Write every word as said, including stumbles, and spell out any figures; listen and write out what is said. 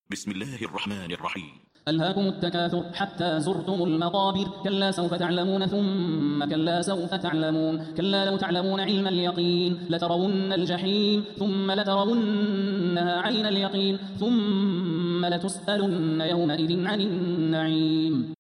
بسم الله الرحمن الرحيم. ألهاكم التكاثر حتى زرتم المقابر كلا سوف تعلمون ثم كلا سوف تعلمون كلا لو تعلمون علم اليقين لترون الجحيم ثم لترونها عين اليقين ثم لتسألن يومئذ عن النعيم.